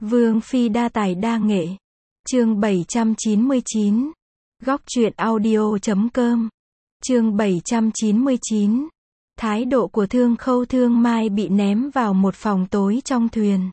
Vương phi đa tài đa nghệ. Chương 799. Góc truyện audio.com. Chương 799. Thái độ của Thương Khâu Thương Mai bị ném vào một phòng tối trong thuyền.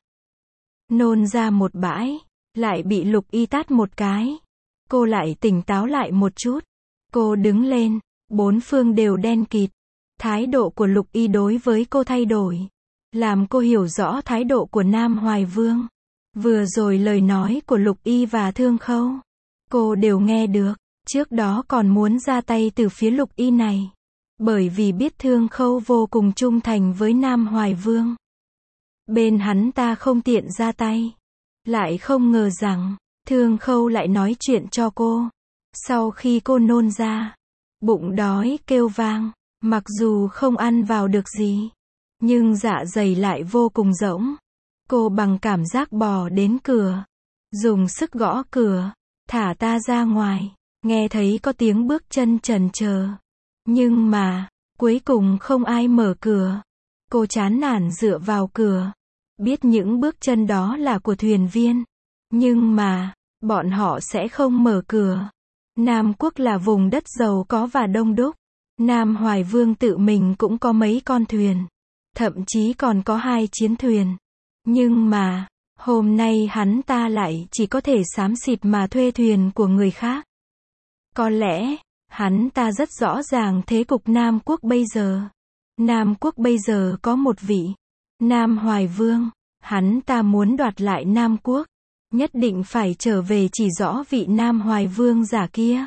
Nôn ra một bãi, lại bị Lục Y tát một cái. Cô lại tỉnh táo lại một chút. Cô đứng lên, bốn phương đều đen kịt. Thái độ của Lục Y đối với cô thay đổi, làm cô hiểu rõ thái độ của Nam Hoài Vương. Vừa rồi lời nói của Lục Y và Thương Khâu, cô đều nghe được. Trước đó còn muốn ra tay từ phía Lục Y này, bởi vì biết Thương Khâu vô cùng trung thành với Nam Hoài Vương. Bên hắn ta không tiện ra tay. Lại không ngờ rằng, Thương Khâu lại nói chuyện cho cô. Sau khi cô nôn ra, bụng đói kêu vang, mặc dù không ăn vào được gì, nhưng dạ dày lại vô cùng rỗng. Cô bằng cảm giác bò đến cửa, dùng sức gõ cửa, thả ta ra ngoài. Nghe thấy có tiếng bước chân chần chờ, nhưng mà, cuối cùng không ai mở cửa. Cô chán nản dựa vào cửa, biết những bước chân đó là của thuyền viên, nhưng mà, bọn họ sẽ không mở cửa. Nam Quốc là vùng đất giàu có và đông đúc. Nam Hoài Vương tự mình cũng có mấy con thuyền, thậm chí còn có 2 chiến thuyền. Nhưng mà, hôm nay hắn ta lại chỉ có thể xám xịt mà thuê thuyền của người khác. Có lẽ, hắn ta rất rõ ràng thế cục Nam Quốc bây giờ. Nam Quốc bây giờ có một vị Nam Hoài Vương, hắn ta muốn đoạt lại Nam Quốc, nhất định phải trở về chỉ rõ vị Nam Hoài Vương giả kia.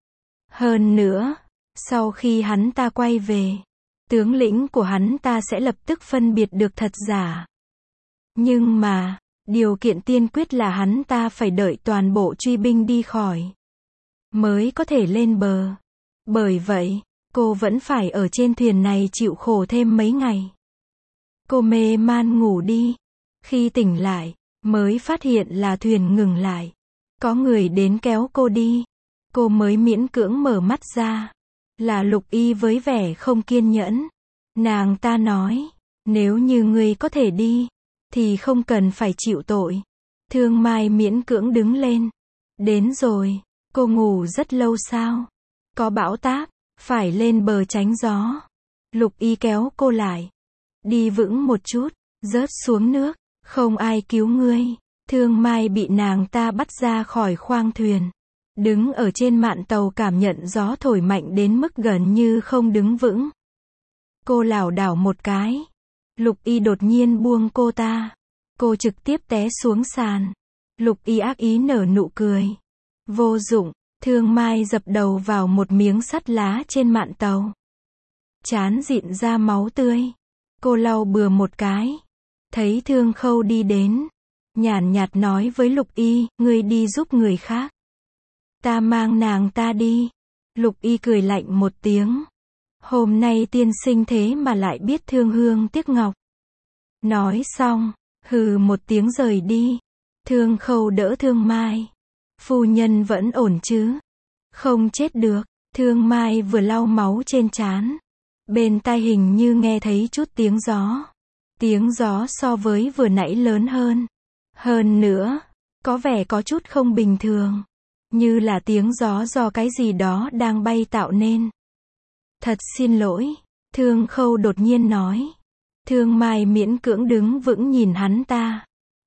Hơn nữa, sau khi hắn ta quay về, tướng lĩnh của hắn ta sẽ lập tức phân biệt được thật giả. Nhưng mà, điều kiện tiên quyết là hắn ta phải đợi toàn bộ truy binh đi khỏi, mới có thể lên bờ. Bởi vậy, cô vẫn phải ở trên thuyền này chịu khổ thêm mấy ngày. Cô mê man ngủ đi. Khi tỉnh lại, mới phát hiện là thuyền ngừng lại. Có người đến kéo cô đi. Cô mới miễn cưỡng mở mắt ra. Là Lục Y với vẻ không kiên nhẫn. Nàng ta nói, nếu như ngươi có thể đi, thì không cần phải chịu tội. Thương Mai miễn cưỡng đứng lên. Đến rồi, cô ngủ rất lâu sao? Có bão táp, phải lên bờ tránh gió. Lục Y kéo cô lại. Đi vững một chút, rớt xuống nước, không ai cứu ngươi. Thương Mai bị nàng ta bắt ra khỏi khoang thuyền. Đứng ở trên mạn tàu cảm nhận gió thổi mạnh đến mức gần như không đứng vững. Cô lảo đảo một cái. Lục Y đột nhiên buông cô ta. Cô trực tiếp té xuống sàn. Lục Y ác ý nở nụ cười. Vô dụng. Thương Mai dập đầu vào một miếng sắt lá trên mạn tàu. Trán rịn ra máu tươi. Cô lau bừa một cái. Thấy Thương Khâu đi đến, nhàn nhạt nói với Lục Y, ngươi đi giúp người khác. Ta mang nàng ta đi. Lục Y cười lạnh một tiếng. Hôm nay tiên sinh thế mà lại biết thương hương tiếc ngọc. Nói xong, hừ một tiếng rời đi. Thương Khâu đỡ Thương Mai. Phu nhân vẫn ổn chứ? Không chết được. Thương Mai vừa lau máu trên trán. Bên tai hình như nghe thấy chút tiếng gió. Tiếng gió so với vừa nãy lớn hơn. Hơn nữa, có vẻ có chút không bình thường. Như là tiếng gió do cái gì đó đang bay tạo nên. Thật xin lỗi. Thương Khâu đột nhiên nói. Thương Mai miễn cưỡng đứng vững nhìn hắn ta.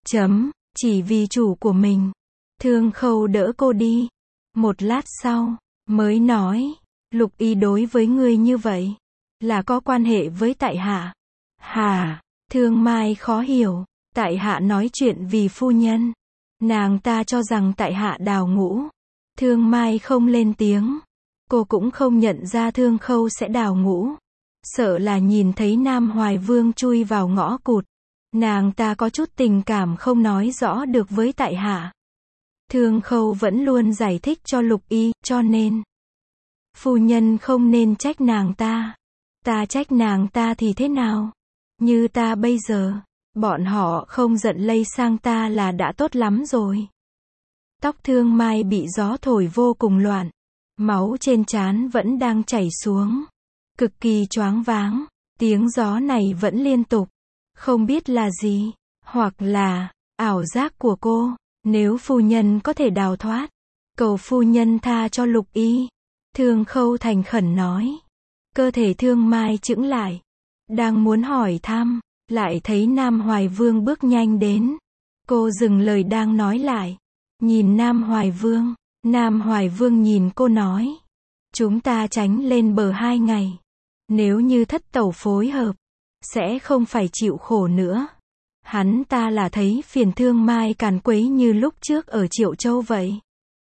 Chỉ vì chủ của mình. Thương Khâu đỡ cô đi. Một lát sau, mới nói. Lục Y đối với ngươi như vậy, là có quan hệ với tại hạ. Hả? Thương Mai khó hiểu. Tại hạ nói chuyện vì phu nhân. Nàng ta cho rằng tại hạ đào ngũ. Thương Mai không lên tiếng. Cô cũng không nhận ra Thương Khâu sẽ đào ngũ. Sợ là nhìn thấy Nam Hoài Vương chui vào ngõ cụt. Nàng ta có chút tình cảm không nói rõ được với tại hạ. Thương Khâu vẫn luôn giải thích cho Lục Y, cho nên phu nhân không nên trách nàng ta. Ta trách nàng ta thì thế nào? Như ta bây giờ, bọn họ không giận lây sang ta là đã tốt lắm rồi. Tóc Thương Mai bị gió thổi vô cùng loạn. Máu trên trán vẫn đang chảy xuống. Cực kỳ choáng váng. Tiếng gió này vẫn liên tục. Không biết là gì. Hoặc là, ảo giác của cô. Nếu phu nhân có thể đào thoát, cầu phu nhân tha cho Lục Y. Thương Khâu thành khẩn nói. Cơ thể Thương Mai chững lại, đang muốn hỏi thăm, lại thấy Nam Hoài Vương bước nhanh đến. Cô dừng lời đang nói lại, nhìn Nam Hoài Vương. Nam Hoài Vương nhìn cô nói, chúng ta tránh lên bờ 2 ngày. Nếu như thất tẩu phối hợp, sẽ không phải chịu khổ nữa. Hắn ta là thấy phiền Thương Mai càn quấy như lúc trước ở Triệu Châu vậy.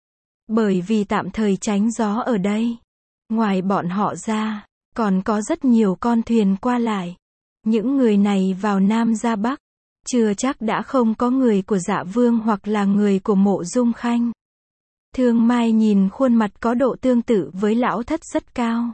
Bởi vì tạm thời tránh gió ở đây, ngoài bọn họ ra, còn có rất nhiều con thuyền qua lại. Những người này vào Nam ra Bắc, chưa chắc đã không có người của Dạ Vương hoặc là người của Mộ Dung Khanh. Thương Mai nhìn khuôn mặt có độ tương tự với lão thất rất cao.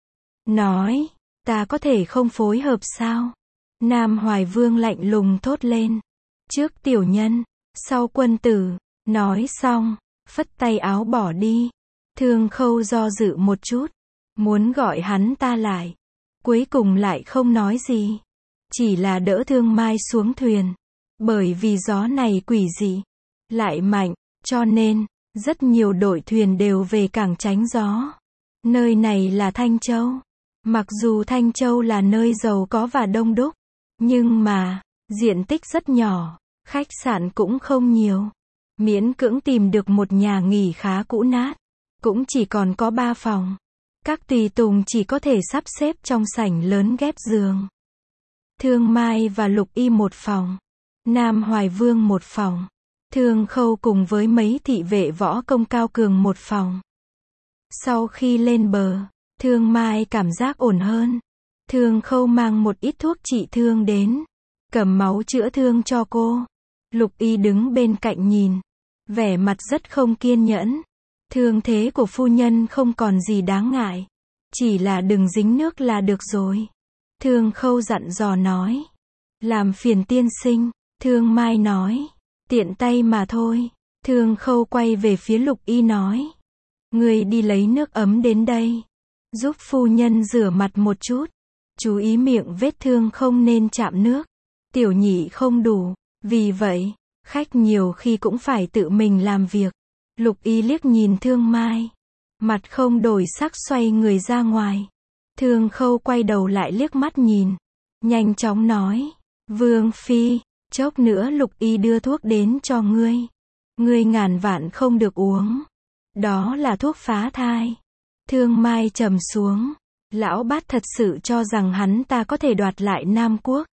Nói, ta có thể không phối hợp sao? Nam Hoài Vương lạnh lùng thốt lên. Trước tiểu nhân, sau quân tử. Nói xong, phất tay áo bỏ đi. Thương Khâu do dự một chút, muốn gọi hắn ta lại. Cuối cùng lại không nói gì. Chỉ là đỡ Thương Mai xuống thuyền. Bởi vì gió này quỷ dị, lại mạnh, cho nên, rất nhiều đội thuyền đều về cảng tránh gió. Nơi này là Thanh Châu. Mặc dù Thanh Châu là nơi giàu có và đông đúc, nhưng mà, diện tích rất nhỏ, khách sạn cũng không nhiều. Miễn cưỡng tìm được một nhà nghỉ khá cũ nát, cũng chỉ còn có 3 phòng. Các tùy tùng chỉ có thể sắp xếp trong sảnh lớn ghép giường. Thương Mai và Lục Y một phòng, Nam Hoài Vương một phòng, Thương Khâu cùng với mấy thị vệ võ công cao cường một phòng. Sau khi lên bờ, Thương Mai cảm giác ổn hơn. Thương Khâu mang một ít thuốc trị thương đến, cầm máu chữa thương cho cô. Lục Y đứng bên cạnh nhìn, vẻ mặt rất không kiên nhẫn. Thương thế của phu nhân không còn gì đáng ngại, chỉ là đừng dính nước là được rồi. Thương Khâu dặn dò nói. Làm phiền tiên sinh, Thương Mai nói. Tiện tay mà thôi. Thương Khâu quay về phía Lục Y nói. Người đi lấy nước ấm đến đây, giúp phu nhân rửa mặt một chút. Chú ý miệng vết thương không nên chạm nước. Tiểu nhị không đủ, vì vậy, khách nhiều khi cũng phải tự mình làm việc. Lục Y liếc nhìn Thương Mai, mặt không đổi sắc xoay người ra ngoài. Thương Khâu quay đầu lại liếc mắt nhìn, nhanh chóng nói. Vương phi, chốc nữa Lục Y đưa thuốc đến cho ngươi. Ngươi ngàn vạn không được uống. Đó là thuốc phá thai. Thương Mai trầm xuống. Lão bát thật sự cho rằng hắn ta có thể đoạt lại Nam Quốc.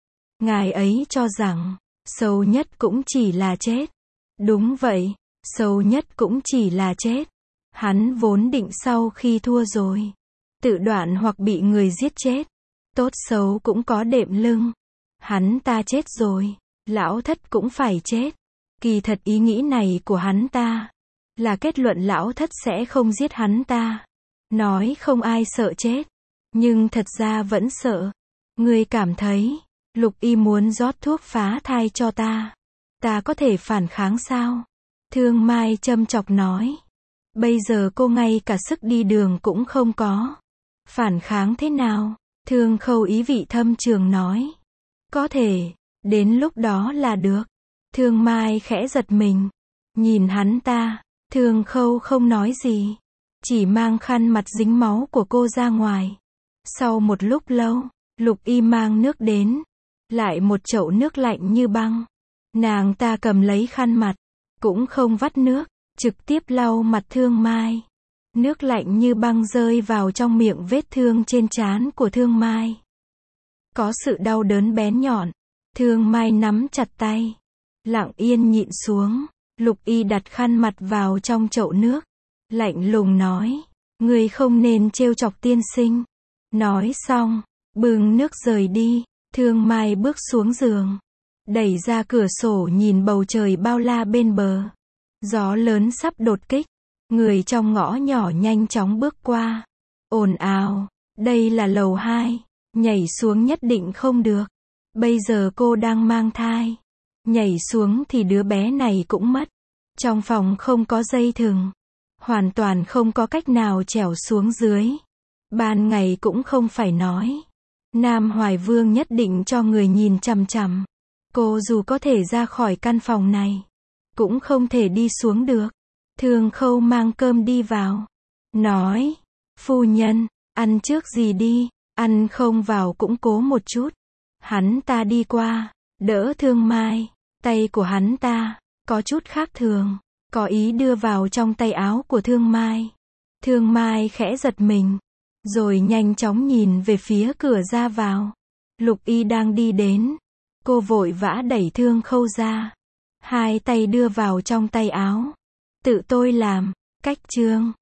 Ngài ấy cho rằng, xấu nhất cũng chỉ là chết. Đúng vậy, xấu nhất cũng chỉ là chết. Hắn vốn định sau khi thua rồi, tự đoạn hoặc bị người giết chết. Tốt xấu cũng có đệm lưng. Hắn ta chết rồi, lão thất cũng phải chết. Kỳ thật ý nghĩ này của hắn ta là kết luận lão thất sẽ không giết hắn ta. Nói không ai sợ chết, nhưng thật ra vẫn sợ. Ngươi cảm thấy, Lục Y muốn rót thuốc phá thai cho ta, ta có thể phản kháng sao? Thương Mai châm chọc nói. Bây giờ cô ngay cả sức đi đường cũng không có. Phản kháng thế nào? Thương Khâu ý vị thâm trường nói. Có thể, đến lúc đó là được. Thương Mai khẽ giật mình, nhìn hắn ta. Thương Khâu không nói gì, chỉ mang khăn mặt dính máu của cô ra ngoài. Sau một lúc lâu, Lục Y mang nước đến, lại một chậu nước lạnh như băng. Nàng ta cầm lấy khăn mặt, cũng không vắt nước, trực tiếp lau mặt Thương Mai. Nước lạnh như băng rơi vào trong miệng vết thương trên trán của Thương Mai. Có sự đau đớn bén nhọn. Thương Mai nắm chặt tay, lặng yên nhịn xuống. Lục Y đặt khăn mặt vào trong chậu nước, lạnh lùng nói. Người không nên trêu chọc tiên sinh. Nói xong, bưng nước rời đi. Thương Mai bước xuống giường, đẩy ra cửa sổ nhìn bầu trời bao la bên bờ. Gió lớn sắp đột kích. Người trong ngõ nhỏ nhanh chóng bước qua. Ồn ào, đây là lầu 2, nhảy xuống nhất định không được. Bây giờ cô đang mang thai. Nhảy xuống thì đứa bé này cũng mất. Trong phòng không có dây thừng, hoàn toàn không có cách nào trèo xuống dưới. Ban ngày cũng không phải nói. Nam Hoài Vương nhất định cho người nhìn chằm chằm. Cô dù có thể ra khỏi căn phòng này, cũng không thể đi xuống được. Thương Khâu mang cơm đi vào. Nói, phu nhân, ăn trước gì đi, ăn không vào cũng cố một chút. Hắn ta đi qua, đỡ Thương Mai. Tay của hắn ta, có chút khác thường, có ý đưa vào trong tay áo của Thương Mai. Thương Mai khẽ giật mình, rồi nhanh chóng nhìn về phía cửa ra vào. Lục Y đang đi đến. Cô vội vã đẩy Thương Khâu ra. Hai tay đưa vào trong tay áo. Tự tôi làm. Cách chương